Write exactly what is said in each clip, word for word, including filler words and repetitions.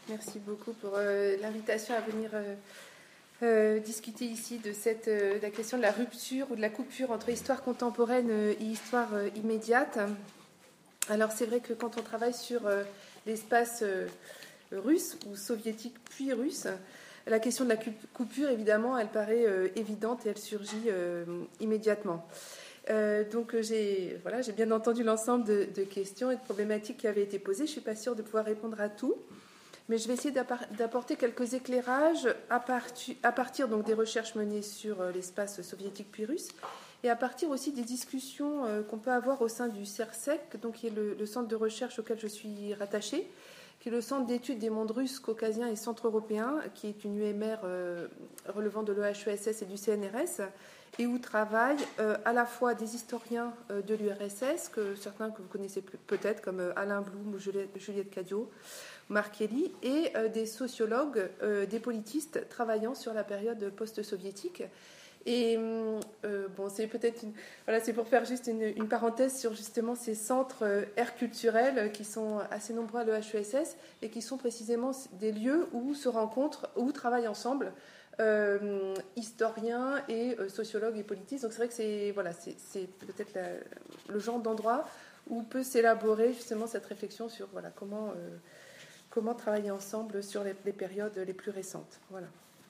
Merci beaucoup pour euh, l'invitation à venir euh, euh, discuter ici de cette, euh, la question de la rupture ou de la coupure entre histoire contemporaine et histoire euh, immédiate. Alors c'est vrai que quand on travaille sur euh, l'espace euh, russe ou soviétique puis russe, la question de la coupure, évidemment, elle paraît euh, évidente et elle surgit euh, immédiatement. Euh, donc j'ai voilà, j'ai bien entendu l'ensemble de, de questions et de problématiques qui avaient été posées. Je ne suis pas sûre de pouvoir répondre à tout, mais je vais essayer d'apporter quelques éclairages à, partir, à partir donc, des recherches menées sur euh, l'espace soviétique puis russe, et à partir aussi des discussions euh, qu'on peut avoir au sein du CERSEC, donc, qui est le, le centre de recherche auquel je suis rattachée, qui est le centre d'études des mondes russes, caucasiens et centre-européens, qui est une U M R euh, relevant de l'E H E S S et du C N R S, et où travaillent euh, à la fois des historiens euh, de l'U R S S, que certains que vous connaissez peut-être, comme euh, Alain Blum ou Juliette, Juliette Cadio, Marc Kelly, et euh, des sociologues, euh, des politistes travaillant sur la période post-soviétique. Et euh, bon, c'est peut-être une, voilà, c'est pour faire juste une, une parenthèse sur justement ces centres euh, aires culturels qui sont assez nombreux à l'E H E S S et qui sont précisément des lieux où se rencontrent, où travaillent ensemble euh, historiens et euh, sociologues et politistes. Donc c'est vrai que c'est voilà, c'est, c'est peut-être la, le genre d'endroit où peut s'élaborer justement cette réflexion sur voilà comment euh, comment travailler ensemble sur les, les périodes les plus récentes. Voilà.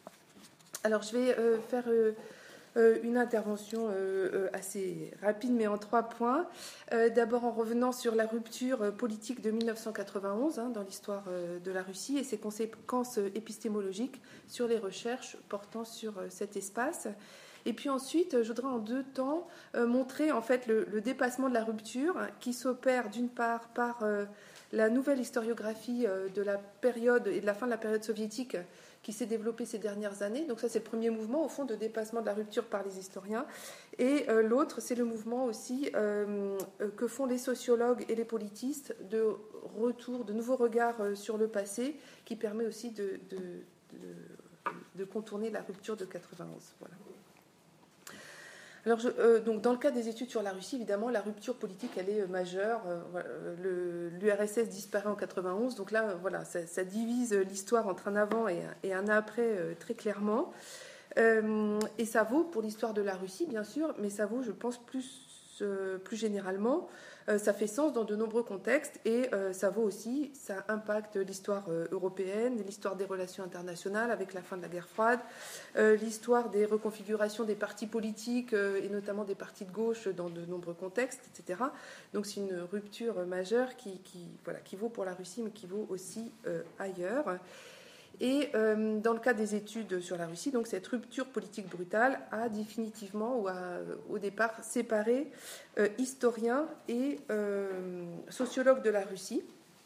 Alors je vais euh, faire euh, une intervention assez rapide, mais en trois points. D'abord en revenant sur la rupture politique de mille neuf cent quatre-vingt-onze hein, dans l'histoire de la Russie et ses conséquences épistémologiques sur les recherches portant sur cet espace. Et puis ensuite, je voudrais en deux temps montrer en fait le, le dépassement de la rupture qui s'opère d'une part par la nouvelle historiographie de la période et de la fin de la période soviétique qui s'est développé ces dernières années. Donc ça, c'est le premier mouvement, au fond, de dépassement de la rupture par les historiens. Et euh, l'autre, c'est le mouvement aussi euh, que font les sociologues et les politistes de retour, de nouveaux regards euh, sur le passé, qui permet aussi de, de, de, de contourner la rupture de quatre-vingt-onze. Voilà. Alors, je, euh, donc, dans le cas des études sur la Russie, évidemment, la rupture politique, elle est euh, majeure. Euh, l'U R S S disparaît en quatre-vingt-onze, donc là, euh, voilà, ça, ça divise l'histoire entre un avant et un, et un après euh, très clairement. Euh, et ça vaut pour l'histoire de la Russie, bien sûr, mais ça vaut, je pense, plus, euh, plus généralement. Euh, ça fait sens dans de nombreux contextes et euh, ça vaut aussi, ça impacte l'histoire euh, européenne, l'histoire des relations internationales avec la fin de la guerre froide, euh, l'histoire des reconfigurations des partis politiques euh, et notamment des partis de gauche dans de nombreux contextes, et cetera. Donc c'est une rupture majeure qui, qui, voilà, qui vaut pour la Russie mais qui vaut aussi euh, ailleurs. Et euh, dans le cas des études sur la Russie, donc cette rupture politique brutale a définitivement ou a au départ séparé euh, historiens et euh, sociologues de la Russie.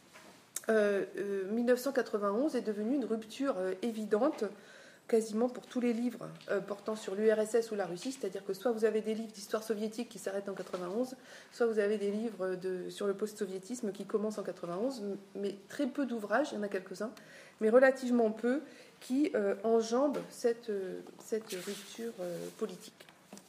Euh, euh, mille neuf cent quatre-vingt-onze est devenue une rupture euh, évidente quasiment pour tous les livres euh, portant sur l'U R S S ou la Russie, c'est-à-dire que soit vous avez des livres d'histoire soviétique qui s'arrêtent en quatre-vingt-onze, soit vous avez des livres de, sur le post-soviétisme qui commencent en quatre-vingt-onze, mais très peu d'ouvrages, il y en a quelques-uns, mais relativement peu, qui euh, enjambent cette, euh, cette rupture euh, politique.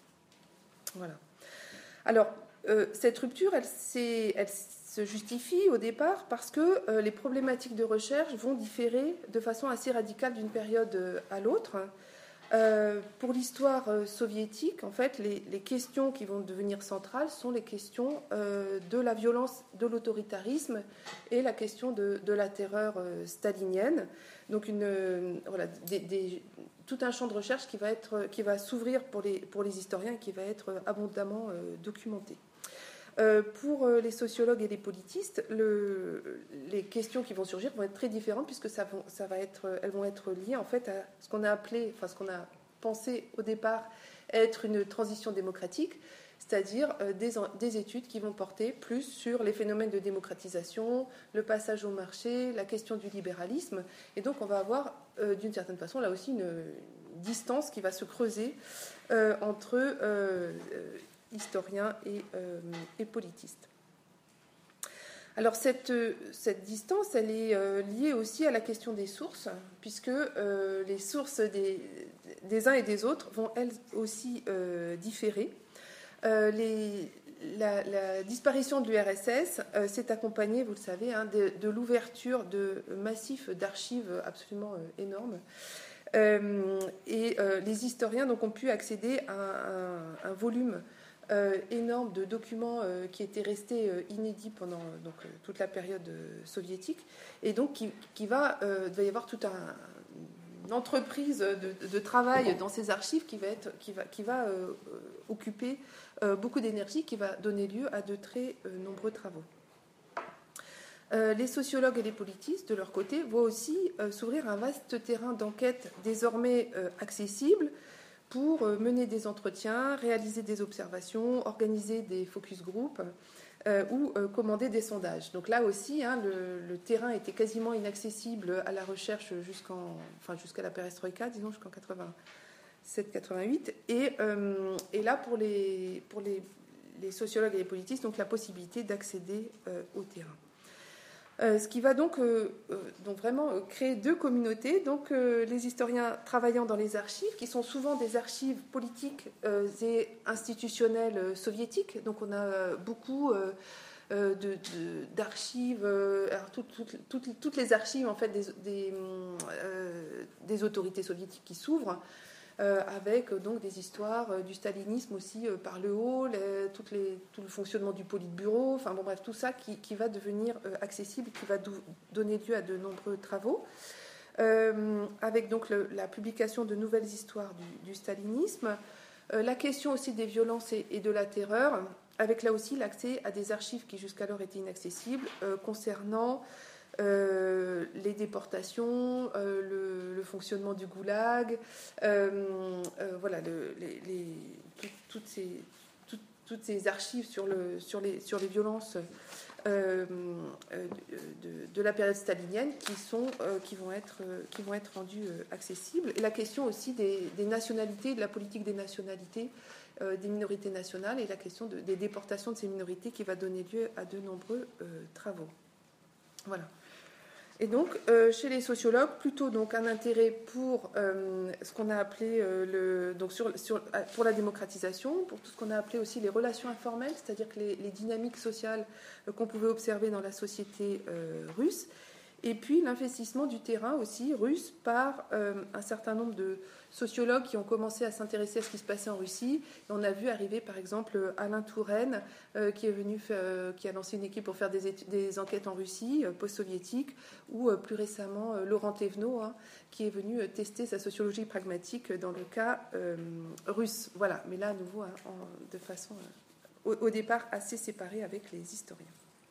Voilà. Alors, euh, cette rupture, elle, elle se justifie au départ parce que euh, les problématiques de recherche vont différer de façon assez radicale d'une période à l'autre. Euh, pour l'histoire euh, soviétique, en fait, les, les questions qui vont devenir centrales sont les questions euh, de la violence, de l'autoritarisme et la question de, de la terreur euh, stalinienne. Donc, une, euh, voilà, des, des, tout un champ de recherche qui va, être, qui va s'ouvrir pour les, pour les historiens et qui va être abondamment euh, documenté. Euh, pour les sociologues et les politistes, le, les questions qui vont surgir vont être très différentes puisque ça vont, ça va être, elles vont être liées en fait à ce qu'on a appelé, enfin ce qu'on a pensé au départ être une transition démocratique, c'est-à-dire euh, des, des études qui vont porter plus sur les phénomènes de démocratisation, le passage au marché, la question du libéralisme, et donc on va avoir euh, d'une certaine façon là aussi une, une distance qui va se creuser euh, entre euh, historiens et, euh, et politistes. Alors cette, cette distance, elle est euh, liée aussi à la question des sources, puisque euh, les sources des, des uns et des autres vont elles aussi euh, différer. Euh, les, la, la disparition de l'U R S S euh, s'est accompagnée, vous le savez, hein, de, de l'ouverture de massifs d'archives absolument euh, énormes. Euh, et euh, les historiens donc, ont pu accéder à un, un volume euh, énorme de documents euh, qui étaient restés euh, inédits pendant donc, euh, toute la période euh, soviétique. Et donc, qui, qui va, euh, il va y avoir toute un, une entreprise de, de travail dans ces archives qui va, être, qui va, qui va euh, occuper euh, beaucoup d'énergie, qui va donner lieu à de très euh, nombreux travaux. Euh, les sociologues et les politistes, de leur côté, voient aussi euh, s'ouvrir un vaste terrain d'enquête désormais euh, accessible pour euh, mener des entretiens, réaliser des observations, organiser des focus group euh, ou euh, commander des sondages. Donc là aussi, hein, le, le terrain était quasiment inaccessible à la recherche jusqu'en, enfin, jusqu'à la perestroïka, disons jusqu'en quatre-vingt-sept quatre-vingt-huit. Et, euh, et là, pour les, pour les, les sociologues et les politistes, donc la possibilité d'accéder euh, au terrain. Euh, ce qui va donc, euh, euh, donc vraiment euh, créer deux communautés, donc euh, les historiens travaillant dans les archives, qui sont souvent des archives politiques euh, et institutionnelles euh, soviétiques. Donc on a euh, beaucoup euh, euh, de, de, d'archives, euh, alors tout, tout, tout, toutes les archives en fait des, des, euh, des autorités soviétiques qui s'ouvrent. Euh, avec donc des histoires euh, du stalinisme aussi euh, par le haut, les, toutes les, tout le fonctionnement du politburo, enfin bon bref, tout ça qui, qui va devenir euh, accessible, qui va do- donner lieu à de nombreux travaux, euh, avec donc le, la publication de nouvelles histoires du, du stalinisme, euh, la question aussi des violences et, et de la terreur, avec là aussi l'accès à des archives qui jusqu'alors étaient inaccessibles, euh, concernant Euh, les déportations, euh, le, le fonctionnement du goulag, euh, euh, voilà, le, les, les, tout, toutes, ces, tout, toutes ces archives sur, le, sur, les, sur les violences euh, de, de, de la période stalinienne qui, sont, euh, qui, vont être, euh, qui vont être rendues euh, accessibles. Et la question aussi des, des nationalités, de la politique des nationalités, euh, des minorités nationales, et la question de, des déportations de ces minorités qui va donner lieu à de nombreux euh, travaux. Voilà. Et donc, euh, chez les sociologues, plutôt donc un intérêt pour euh, ce qu'on a appelé euh, le, donc sur, sur, pour la démocratisation, pour tout ce qu'on a appelé aussi les relations informelles, c'est-à-dire que les, les dynamiques sociales euh, qu'on pouvait observer dans la société euh, russe, et puis l'investissement du terrain aussi russe par euh, un certain nombre de sociologues qui ont commencé à s'intéresser à ce qui se passait en Russie. Et on a vu arriver par exemple Alain Touraine euh, qui est venu, euh, qui a lancé une équipe pour faire des, études, des enquêtes en Russie euh, post-soviétique, ou euh, plus récemment euh, Laurent Thévenot hein, qui est venu euh, tester sa sociologie pragmatique dans le cas euh, russe. Voilà, mais là à nouveau hein, en, de façon euh, au, au départ assez séparée avec les historiens.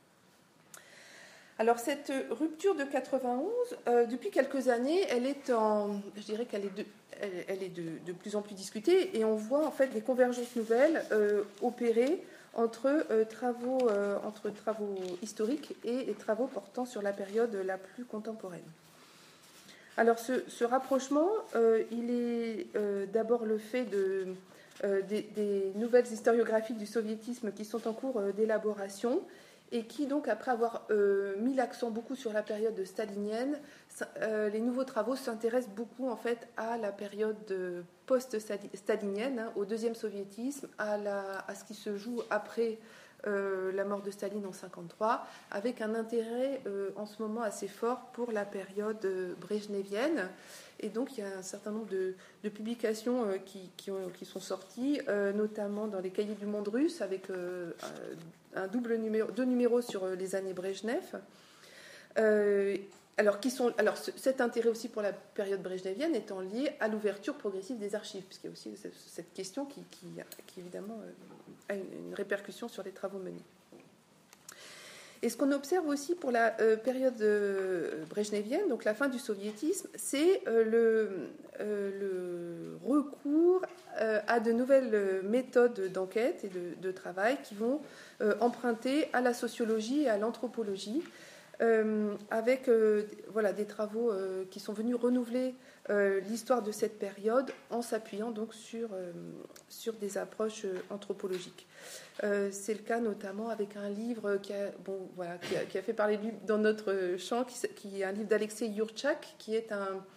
Alors cette rupture de quatre-vingt-onze, euh, depuis quelques années, elle est en, je dirais qu'elle est de, elle, elle est de, de plus en plus discutée, et on voit en fait des convergences nouvelles euh, opérées entre euh, travaux, euh, entre travaux historiques et, et travaux portant sur la période la plus contemporaine. Alors ce, ce rapprochement, euh, il est euh, d'abord le fait de, euh, des, des nouvelles historiographies du soviétisme qui sont en cours euh, d'élaboration, et qui, donc, après avoir euh, mis l'accent beaucoup sur la période stalinienne, euh, les nouveaux travaux s'intéressent beaucoup, en fait, à la période post-stalinienne, hein, au deuxième soviétisme, à, la, à ce qui se joue après euh, la mort de Staline en mille neuf cent cinquante-trois, avec un intérêt euh, en ce moment assez fort pour la période euh, brejnevienne. Et donc, il y a un certain nombre de, de publications euh, qui, qui, ont, qui sont sorties, euh, notamment dans les cahiers du monde russe, avec euh, un double numéro, deux numéros sur les années Brejnev. Euh, alors, qui sont, alors, cet intérêt aussi pour la période brejnevienne étant lié à l'ouverture progressive des archives, puisqu'il y a aussi cette question qui, qui, qui évidemment, a une, une répercussion sur les travaux menés. Et ce qu'on observe aussi pour la euh, période euh, brejnevienne, donc la fin du soviétisme, c'est euh, le, euh, le recours euh, à de nouvelles méthodes d'enquête et de, de travail qui vont euh, emprunter à la sociologie et à l'anthropologie, euh, avec euh, voilà, des travaux euh, qui sont venus renouveler euh, l'histoire de cette période en s'appuyant donc sur, euh, sur des approches anthropologiques. Euh, c'est le cas notamment avec un livre qui a, bon, voilà, qui a, qui a fait parler de lui dans notre champ, qui, qui est un livre d'Alexei Yurchak, qui est un,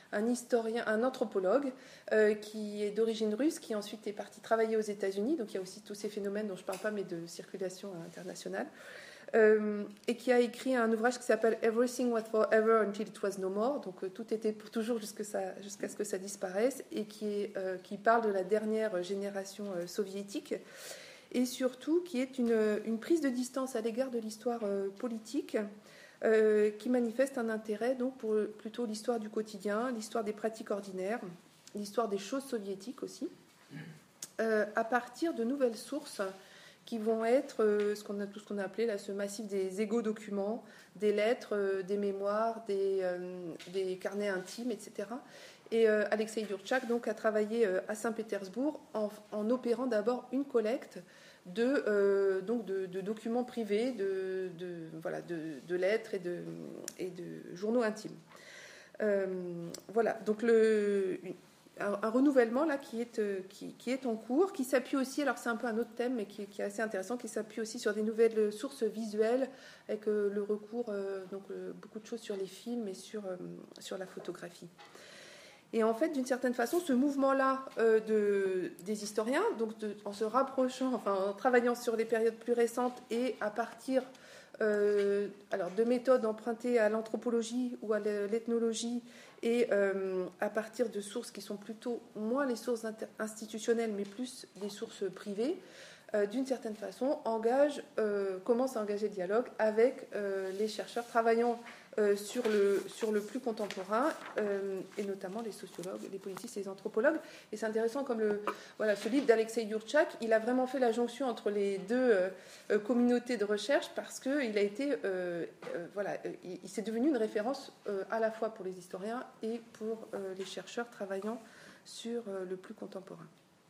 un historien, un anthropologue euh, qui est d'origine russe, qui ensuite est parti travailler aux États-Unis. Donc il y a aussi tous ces phénomènes dont je ne parle pas, mais de circulation internationale. Euh, et qui a écrit un ouvrage qui s'appelle Everything Was Forever Until It Was No More, donc euh, tout était pour toujours jusqu'à, ça, jusqu'à ce que ça disparaisse, et qui, est, euh, qui parle de la dernière génération euh, soviétique, et surtout qui est une, une prise de distance à l'égard de l'histoire euh, politique, euh, qui manifeste un intérêt donc pour plutôt l'histoire du quotidien, l'histoire des pratiques ordinaires, l'histoire des choses soviétiques aussi, euh, à partir de nouvelles sources qui vont être euh, ce qu'on a, tout ce qu'on a appelé là, ce massif des égo-documents, des lettres, euh, des mémoires, des, euh, des carnets intimes, et cetera. Et euh, Alexei Yurchak donc, a travaillé euh, à Saint-Pétersbourg en, en opérant d'abord une collecte de, euh, donc de, de documents privés, de, de, voilà, de, de lettres et de, et de journaux intimes. Euh, voilà, donc le... Une, Un, un renouvellement là qui est, euh, qui, qui est en cours, qui s'appuie aussi, alors c'est un peu un autre thème, mais qui, qui est assez intéressant, qui s'appuie aussi sur des nouvelles sources visuelles, avec euh, le recours, euh, donc euh, beaucoup de choses sur les films et sur, euh, sur la photographie. Et en fait, d'une certaine façon, ce mouvement-là euh, de, des historiens, donc de, en se rapprochant, enfin en travaillant sur les périodes plus récentes et à partir euh, alors, de méthodes empruntées à l'anthropologie ou à l'ethnologie, et euh, à partir de sources qui sont plutôt moins les sources institutionnelles, mais plus des sources privées, euh, d'une certaine façon, engage, euh, commence à engager le dialogue avec euh, les chercheurs travaillant euh, sur, le, sur le plus contemporain, euh, et notamment les sociologues, les politistes et les anthropologues. Et c'est intéressant, comme le, voilà, ce livre d'Alexei Yurchak, il a vraiment fait la jonction entre les deux euh, communautés de recherche, parce qu'il a été, euh, euh, voilà, il, il s'est devenu une référence euh, à la fois pour les historiens et pour euh, les chercheurs travaillant sur euh, le plus contemporain.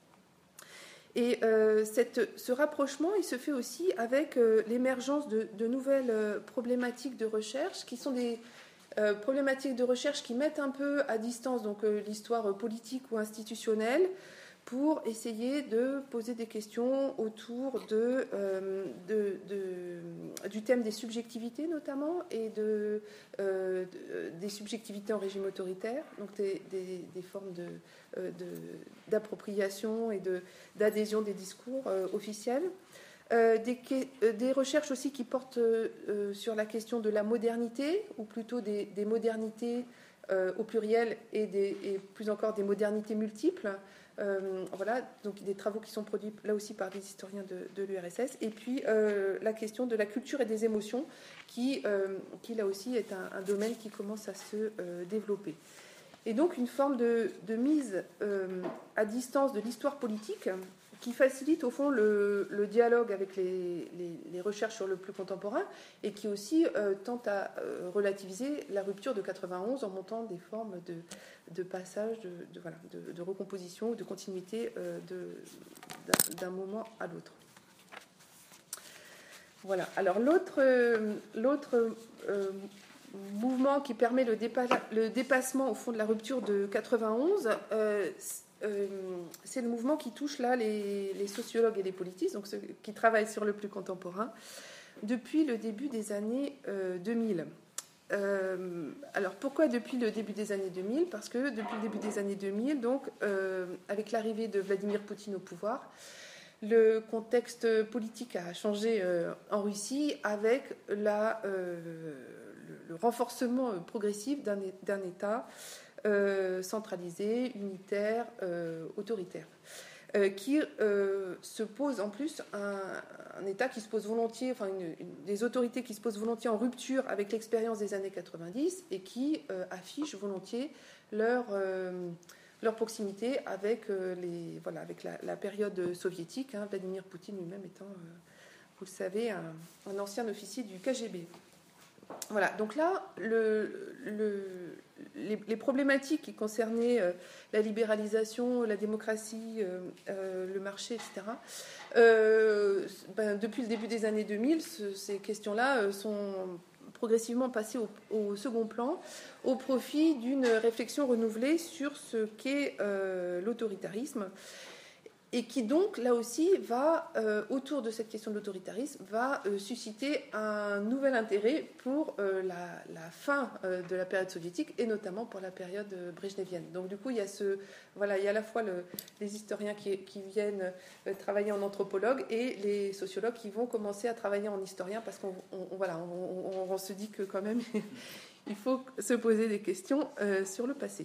Et euh, cette, ce rapprochement, il se fait aussi avec euh, l'émergence de, de nouvelles euh, problématiques de recherche, qui sont des euh, problématiques de recherche qui mettent un peu à distance donc, euh, l'histoire politique ou institutionnelle, pour essayer de poser des questions autour de, euh, de, de, du thème des subjectivités notamment, et de, euh, de, des subjectivités en régime autoritaire, donc des, des, des formes de, de, d'appropriation et de, d'adhésion des discours euh, officiels. Euh, des, des recherches aussi qui portent euh, sur la question de la modernité, ou plutôt des, des modernités euh, au pluriel, et, des, et plus encore des modernités multiples. Euh, voilà, donc des travaux qui sont produits là aussi par des historiens de, de l'U R S S. Et puis euh, la question de la culture et des émotions, qui, euh, qui là aussi est un, un domaine qui commence à se euh, développer. Et donc une forme de, de mise euh, à distance de l'histoire politique, qui facilite au fond le, le dialogue avec les, les, les recherches sur le plus contemporain, et qui aussi euh, tente à euh, relativiser la rupture de quatre-vingt-onze en montant des formes de, de passage, de, de, voilà, de, de recomposition ou de continuité euh, de, d'un, d'un moment à l'autre. Voilà. Alors l'autre, euh, l'autre euh, mouvement qui permet le, dépa- le dépassement au fond de la rupture de quatre-vingt-onze, euh, Euh, c'est le mouvement qui touche là les, les sociologues et les politistes, donc ceux qui travaillent sur le plus contemporain, depuis le début des années euh, deux mille. Euh, alors pourquoi depuis le début des années deux mille ? Parce que depuis le début des années deux mille, donc, euh, avec l'arrivée de Vladimir Poutine au pouvoir, le contexte politique a changé euh, en Russie, avec la, euh, le, le renforcement progressif d'un, d'un État Euh, centralisé, unitaire, euh, autoritaire, euh, qui euh, se pose en plus un, un État qui se pose volontiers, enfin une, une, des autorités qui se posent volontiers en rupture avec l'expérience des années quatre-vingt-dix, et qui euh, affichent volontiers leur, euh, leur proximité avec, euh, les, voilà, avec la, la période soviétique, hein, Vladimir Poutine lui-même étant, euh, vous le savez, un, un ancien officier du K G B. Voilà, donc là, le, le, les, les problématiques qui concernaient euh, la libéralisation, la démocratie, euh, euh, le marché, et cetera, euh, ben, depuis le début des années deux mille, ce, ces questions-là euh, sont progressivement passées au, au second plan, au profit d'une réflexion renouvelée sur ce qu'est euh, l'autoritarisme. et qui donc, là aussi, va, euh, autour de cette question de l'autoritarisme, va euh, susciter un nouvel intérêt pour euh, la, la fin euh, de la période soviétique, et notamment pour la période euh, brejnevienne. Donc du coup, il y a, ce, voilà, il y a à la fois le, les historiens qui, qui viennent euh, travailler en anthropologue, et les sociologues qui vont commencer à travailler en historien, parce qu'on on, voilà, on, on, on se dit que quand même, il faut se poser des questions euh, sur le passé.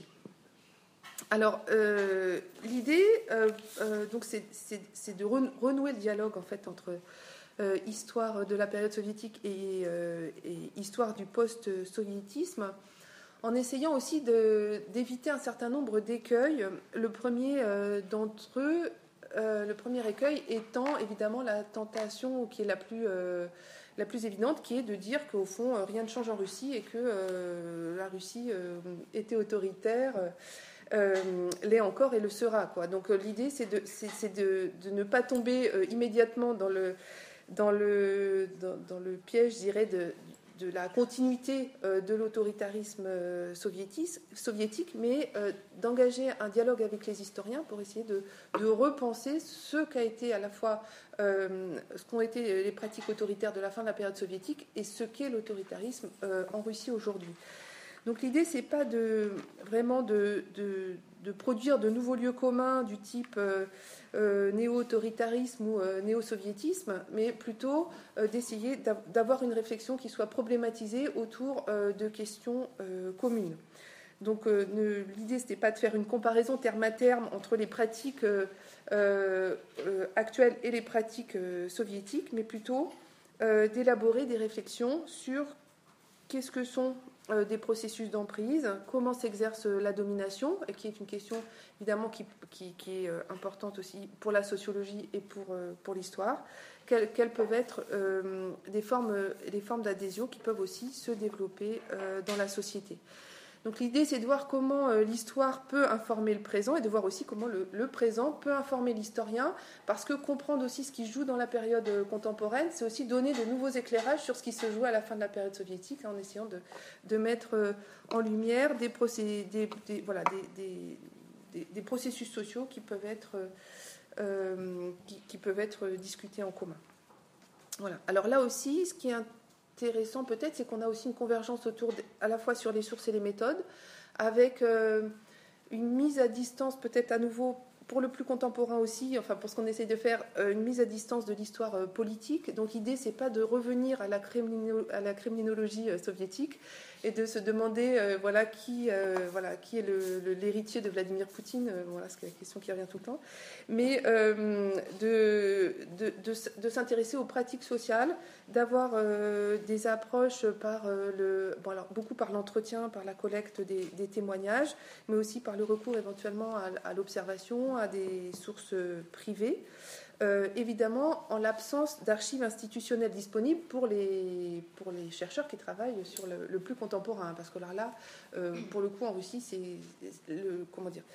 Alors, euh, l'idée, euh, euh, donc, c'est, c'est, c'est de renouer le dialogue en fait entre euh, histoire de la période soviétique et, euh, et histoire du post-soviétisme, en essayant aussi de, d'éviter un certain nombre d'écueils. Le premier euh, d'entre eux, euh, le premier écueil étant évidemment la tentation qui est la plus euh, la plus évidente, qui est de dire qu'au fond rien ne change en Russie et que euh, la Russie euh, était autoritaire. Euh, l'est encore et le sera, quoi. Donc euh, l'idée c'est, de, c'est, c'est de, de ne pas tomber euh, immédiatement dans le, dans, le, dans, dans le piège, je dirais, de, de la continuité euh, de l'autoritarisme euh, soviétique, soviétique, mais euh, d'engager un dialogue avec les historiens pour essayer de, de repenser ce qu'a été à la fois euh, ce qu'ont été les pratiques autoritaires de la fin de la période soviétique et ce qu'est l'autoritarisme euh, en Russie aujourd'hui. Donc l'idée, c'est pas de, vraiment de, de, de produire de nouveaux lieux communs du type euh, euh, néo-autoritarisme ou euh, néo-soviétisme, mais plutôt euh, d'essayer d'avoir une réflexion qui soit problématisée autour euh, de questions euh, communes. Donc euh, ne, l'idée, ce n'était pas de faire une comparaison terme à terme entre les pratiques euh, euh, actuelles et les pratiques euh, soviétiques, mais plutôt euh, d'élaborer des réflexions sur qu'est-ce que sont Euh, des processus d'emprise, comment s'exerce la domination, et qui est une question évidemment qui, qui, qui est euh, importante aussi pour la sociologie et pour, euh, pour l'histoire, quelles, quelles peuvent être euh, des, formes, des formes d'adhésion qui peuvent aussi se développer euh, dans la société. Donc l'idée, c'est de voir comment euh, l'histoire peut informer le présent et de voir aussi comment le, le présent peut informer l'historien, parce que comprendre aussi ce qui se joue dans la période euh, contemporaine, c'est aussi donner de nouveaux éclairages sur ce qui se joue à la fin de la période soviétique, hein, en essayant de, de mettre euh, en lumière des, procé- des, des, voilà, des, des, des, des processus sociaux qui peuvent être, euh, qui, qui peuvent être discutés en commun. Voilà. Alors là aussi, ce qui est intéressant peut-être, c'est qu'on a aussi une convergence autour de, à la fois sur les sources et les méthodes, avec euh, une mise à distance peut-être à nouveau pour le plus contemporain aussi, enfin pour ce qu'on essaye de faire, euh, une mise à distance de l'histoire euh, politique. Donc l'idée, c'est pas de revenir à la, kremlino, à la kremlinologie euh, soviétique et de se demander euh, voilà, qui, euh, voilà, qui est le, le, l'héritier de Vladimir Poutine, euh, voilà, c'est la question qui revient tout le temps, mais euh, de, de, de, de s'intéresser aux pratiques sociales, d'avoir euh, des approches par euh, le, bon, alors, beaucoup par l'entretien, par la collecte des, des témoignages, mais aussi par le recours éventuellement à, à l'observation, à des sources privées. Euh, évidemment, en l'absence d'archives institutionnelles disponibles pour les, pour les chercheurs qui travaillent sur le, le plus contemporain. Parce que là, là euh, pour le coup, en Russie, c'est le, comment dire,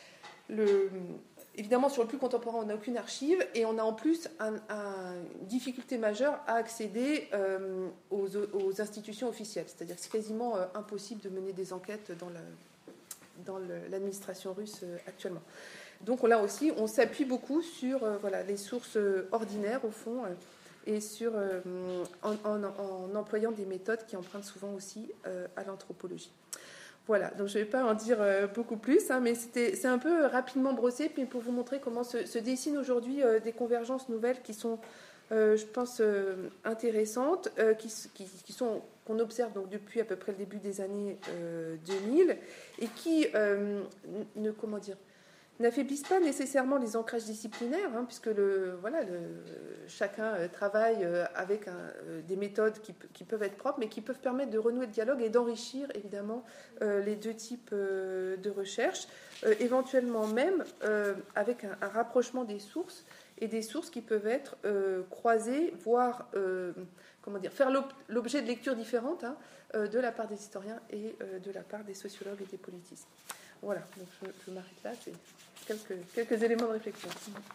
le, évidemment, sur le plus contemporain, on n'a aucune archive et on a en plus une un difficulté majeure à accéder euh, aux, aux institutions officielles. C'est-à-dire que c'est quasiment euh, impossible de mener des enquêtes dans, la, dans le, l'administration russe euh, actuellement. Donc là aussi, on s'appuie beaucoup sur euh, voilà, les sources ordinaires, au fond, euh, et sur, euh, en, en, en employant des méthodes qui empruntent souvent aussi euh, à l'anthropologie. Voilà, donc je ne vais pas en dire euh, beaucoup plus, hein, mais c'était, c'est un peu rapidement brossé, puis pour vous montrer comment se, se dessinent aujourd'hui euh, des convergences nouvelles qui sont, euh, je pense, euh, intéressantes, euh, qui, qui, qui sont, qu'on observe donc depuis à peu près le début des années euh, deux mille, et qui, euh, ne, comment dire, n'affaiblissent pas nécessairement les ancrages disciplinaires, hein, puisque le, voilà, le, chacun travaille avec un, des méthodes qui, qui peuvent être propres, mais qui peuvent permettre de renouer le dialogue et d'enrichir évidemment euh, les deux types euh, de recherche, euh, éventuellement même euh, avec un, un rapprochement des sources, et des sources qui peuvent être euh, croisées, voire euh, comment dire, faire l'objet de lectures différentes, hein, euh, de la part des historiens et euh, de la part des sociologues et des politistes. Voilà, donc je, je m'arrête là, c'est quelques, quelques éléments de réflexion.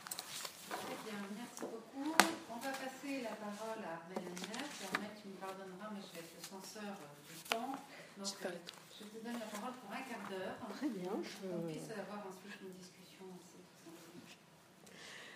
Très bien, merci beaucoup. On va passer la parole à Armelle Henner. Armelle, tu me pardonneras, mais je vais être le censeur du temps. Donc, euh, je te donne la parole pour un quart d'heure. Très bien. Pour qu'on puisse avoir ensuite une discussion aussi